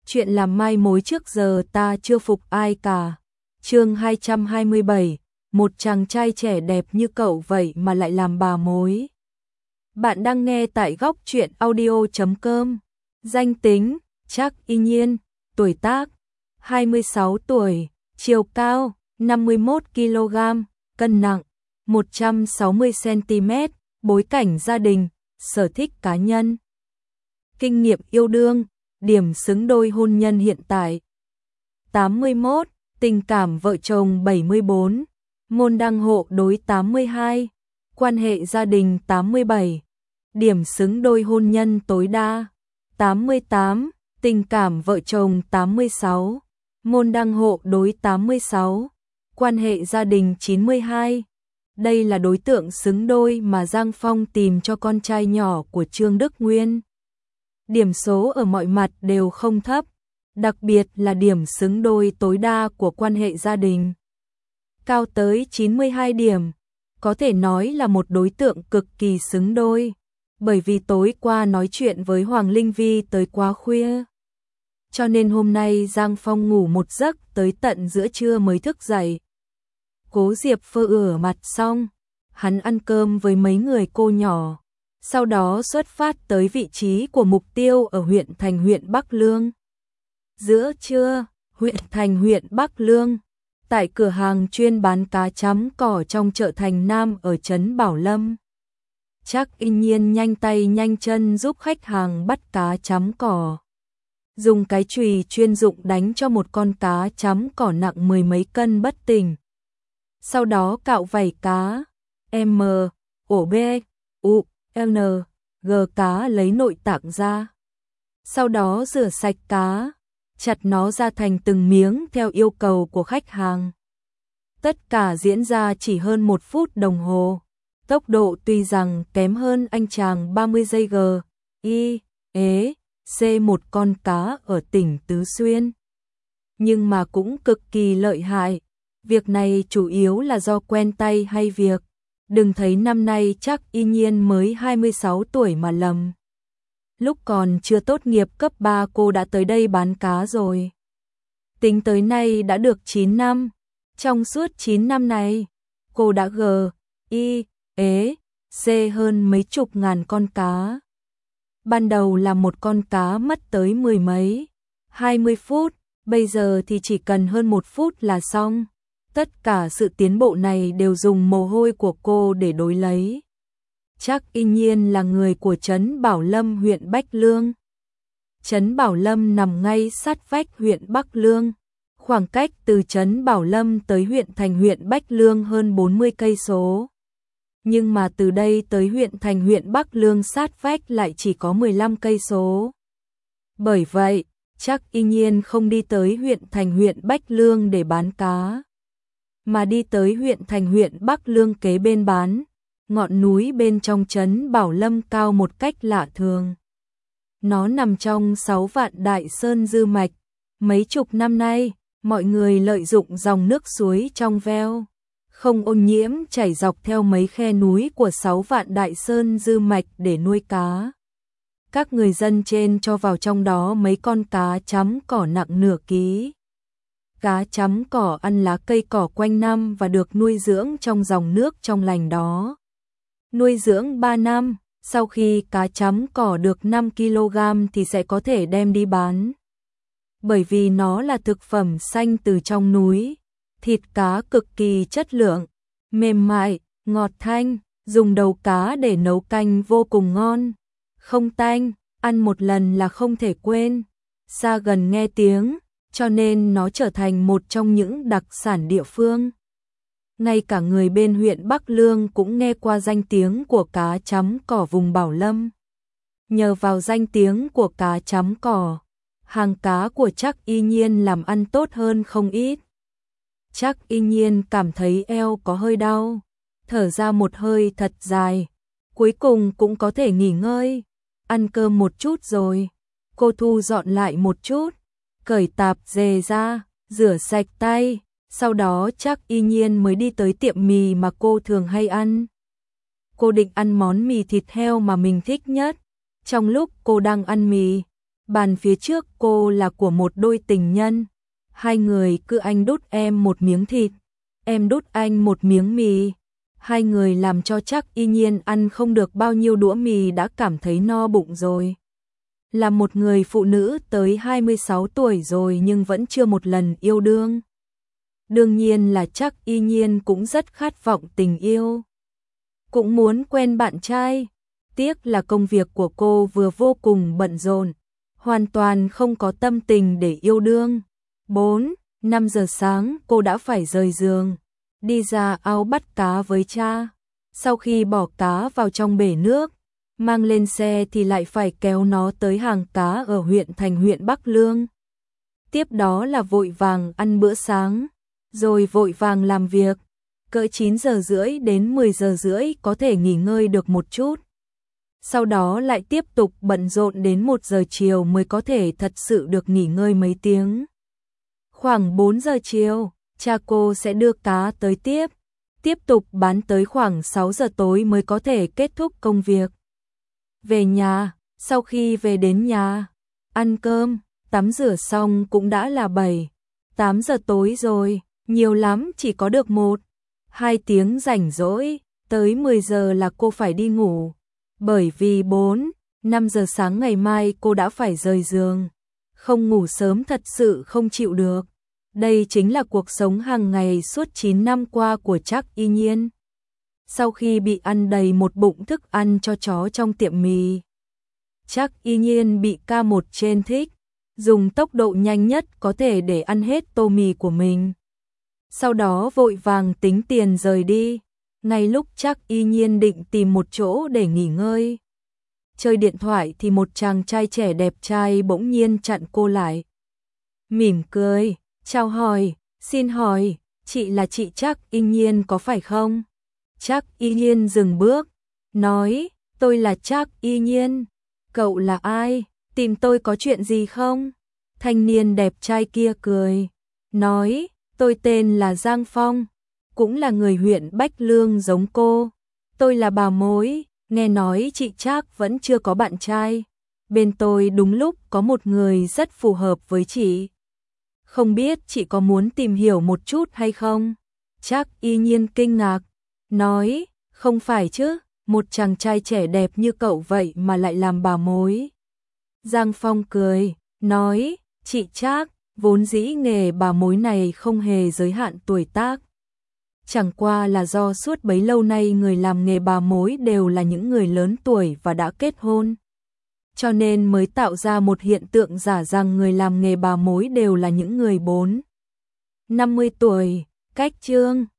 Chuyện làm mai mối trước giờ ta chưa phục ai cả. Chương 227, một chàng trai trẻ đẹp như cậu vậy mà lại làm bà mối. Bạn đang nghe tại góc truyện audio.com. Danh tính: Trác Y Nhiên, tuổi tác: 26 tuổi, chiều cao: 51 kg, cân nặng: 160 cm, bối cảnh gia đình, sở thích cá nhân. Kinh nghiệm yêu đương, điểm xứng đôi hôn nhân hiện tại: 81, tình cảm vợ chồng 74, môn đăng hộ đối 82, quan hệ gia đình 87, điểm xứng đôi hôn nhân tối đa: 88, tình cảm vợ chồng 86, môn đăng hộ đối 86, quan hệ gia đình 92. Đây là đối tượng xứng đôi mà Giang Phong tìm cho con trai nhỏ của Trương Đức Nguyên. Điểm số ở mọi mặt đều không thấp, đặc biệt là điểm xứng đôi tối đa của quan hệ gia đình. Cao tới 92 điểm, có thể nói là một đối tượng cực kỳ xứng đôi, bởi vì tối qua nói chuyện với Hoàng Linh Vi tới quá khuya. Cho nên hôm nay Giang Phong ngủ một giấc tới tận giữa trưa mới thức dậy. Cố Diệp Phơ rửa mặt xong, hắn ăn cơm với mấy người cô nhỏ, sau đó xuất phát tới vị trí của mục tiêu ở huyện thành huyện Bắc Lương. Giữa trưa, huyện thành huyện Bắc Lương, tại cửa hàng chuyên bán cá chấm cỏ trong chợ Thành Nam ở trấn Bảo Lâm. Trác Y Nhiên nhanh tay nhanh chân giúp khách hàng bắt cá chấm cỏ. Dùng cái chùy chuyên dụng đánh cho một con cá chấm cỏ nặng mười mấy cân bất tỉnh. Sau đó cạo vảy cá, M, ổ B, U, N, G cá lấy nội tạng ra. Sau đó rửa sạch cá, chặt nó ra thành từng miếng theo yêu cầu của khách hàng. Tất cả diễn ra chỉ hơn 1 phút đồng hồ. Tốc độ tuy rằng kém hơn anh chàng 30 giây G, I, ế, C một con cá ở tỉnh Tứ Xuyên. Nhưng mà cũng cực kỳ lợi hại. Việc này chủ yếu là do quen tay hay việc. Đừng thấy năm nay Trác Y Nhiên mới 26 tuổi mà lầm. Lúc còn chưa tốt nghiệp cấp 3 cô đã tới đây bán cá rồi. Tính tới nay đã được 9 năm. Trong suốt 9 năm này, cô đã G, I, ế, C hơn mấy chục ngàn con cá. Ban đầu là một con cá mất tới 10 mấy, 20 phút, bây giờ thì chỉ cần hơn 1 phút là xong. Tất cả sự tiến bộ này đều dùng mồ hôi của cô để đối lấy. Trác Y Nhiên là người của trấn Bảo Lâm huyện Bách Lương. Trấn Bảo Lâm nằm ngay sát vách huyện Bắc Lương. Khoảng cách từ trấn Bảo Lâm tới huyện thành huyện Bách Lương hơn 40 cây số. Nhưng mà từ đây tới huyện thành huyện Bắc Lương sát vách lại chỉ có 15 cây số. Bởi vậy, Trác Y Nhiên không đi tới huyện thành huyện Bách Lương để bán cá, mà đi tới huyện thành huyện Bắc Lương kế bên bán. Ngọn núi bên trong trấn Bảo Lâm cao một cách lạ thường. Nó nằm trong 6 vạn đại sơn dư mạch. Mấy chục năm nay, mọi người lợi dụng dòng nước suối trong veo, không ô nhiễm chảy dọc theo mấy khe núi của 6 vạn đại sơn dư mạch để nuôi cá. Các người dân trên cho vào trong đó mấy con cá chấm cỏ nặng nửa ký. Cá chấm cỏ ăn lá cây cỏ quanh năm và được nuôi dưỡng trong dòng nước trong lành đó. Nuôi dưỡng 3 năm, sau khi cá chấm cỏ được 5 kg thì sẽ có thể đem đi bán. Bởi vì nó là thực phẩm xanh từ trong núi, thịt cá cực kỳ chất lượng, mềm mại, ngọt thanh, dùng đầu cá để nấu canh vô cùng ngon, không tanh, ăn một lần là không thể quên, xa gần nghe tiếng, cho nên nó trở thành một trong những đặc sản địa phương. Ngay cả người bên huyện Bắc Lương cũng nghe qua danh tiếng của cá chấm cỏ vùng Bảo Lâm. Nhờ vào danh tiếng của cá chấm cỏ, hàng cá của Trác Y Nhiên làm ăn tốt hơn không ít. Trác Y Nhiên cảm thấy eo có hơi đau, thở ra một hơi thật dài, cuối cùng cũng có thể nghỉ ngơi. Ăn cơm một chút rồi, cô thu dọn lại một chút, cởi tạp dề ra, rửa sạch tay. Sau đó Trác Y Nhiên mới đi tới tiệm mì mà cô thường hay ăn. Cô định ăn món mì thịt heo mà mình thích nhất. Trong lúc cô đang ăn mì, Bàn phía trước cô là của một đôi tình nhân. Hai người cứ anh đút em một miếng thịt, em đút anh một miếng mì. Hai người làm cho Trác Y Nhiên ăn không được bao nhiêu đũa mì đã cảm thấy no bụng rồi. Là một người phụ nữ tới 26 tuổi rồi nhưng vẫn chưa một lần yêu đương. Đương nhiên là Trác Y Nhiên cũng rất khát vọng tình yêu. Cũng muốn quen bạn trai. Tiếc là công việc của cô vừa vô cùng bận rộn, hoàn toàn không có tâm tình để yêu đương. 4-5 giờ sáng cô đã phải rời giường, đi ra ao bắt cá với cha. Sau khi bỏ cá vào trong bể nước, mang lên xe thì lại phải kéo nó tới hàng cá ở huyện thành huyện Bắc Lương. Tiếp đó là vội vàng ăn bữa sáng, rồi vội vàng làm việc. Cỡ 9 giờ rưỡi đến 10 giờ rưỡi có thể nghỉ ngơi được một chút. Sau đó lại tiếp tục bận rộn đến 1 giờ chiều mới có thể thật sự được nghỉ ngơi mấy tiếng. Khoảng 4 giờ chiều, cha cô sẽ đưa cá tới tiếp tục bán tới khoảng 6 giờ tối mới có thể kết thúc công việc. Về nhà, sau khi về đến nhà, ăn cơm, tắm rửa xong cũng đã là 7-8 giờ tối rồi, nhiều lắm chỉ có được 1-2 tiếng rảnh rỗi, tới 10 giờ là cô phải đi ngủ. Bởi vì 4-5 giờ sáng ngày mai cô đã phải rời giường, không ngủ sớm thật sự không chịu được. Đây chính là cuộc sống hàng ngày suốt 9 năm qua của Trác Y Nhiên. Sau khi bị ăn đầy một bụng thức ăn cho chó trong tiệm mì, Trác Y Nhiên bị K1 trên thích, dùng tốc độ nhanh nhất có thể để ăn hết tô mì của mình. Sau đó vội vàng tính tiền rời đi. Ngay lúc Trác Y Nhiên định tìm một chỗ để nghỉ ngơi, chơi điện thoại thì một chàng trai trẻ đẹp trai bỗng nhiên chặn cô lại. Mỉm cười, chào hỏi, xin hỏi, chị là chị Trác Y Nhiên có phải không? Trác Y Nhiên dừng bước, nói, tôi là Trác Y Nhiên. Cậu là ai? Tìm tôi có chuyện gì không? Thanh niên đẹp trai kia cười, nói, tôi tên là Giang Phong, cũng là người huyện Bách Lương giống cô. Tôi là bà mối, nghe nói chị Trác vẫn chưa có bạn trai. Bên tôi đúng lúc có một người rất phù hợp với chị. Không biết chị có muốn tìm hiểu một chút hay không? Trác Y Nhiên kinh ngạc, nói, không phải chứ, một chàng trai trẻ đẹp như cậu vậy mà lại làm bà mối. Giang Phong cười, nói, chị Trác, vốn dĩ nghề bà mối này không hề giới hạn tuổi tác. Chẳng qua là do suốt bấy lâu nay người làm nghề bà mối đều là những người lớn tuổi và đã kết hôn. Cho nên mới tạo ra một hiện tượng giả rằng người làm nghề bà mối đều là những người 40-50 tuổi. Cách chương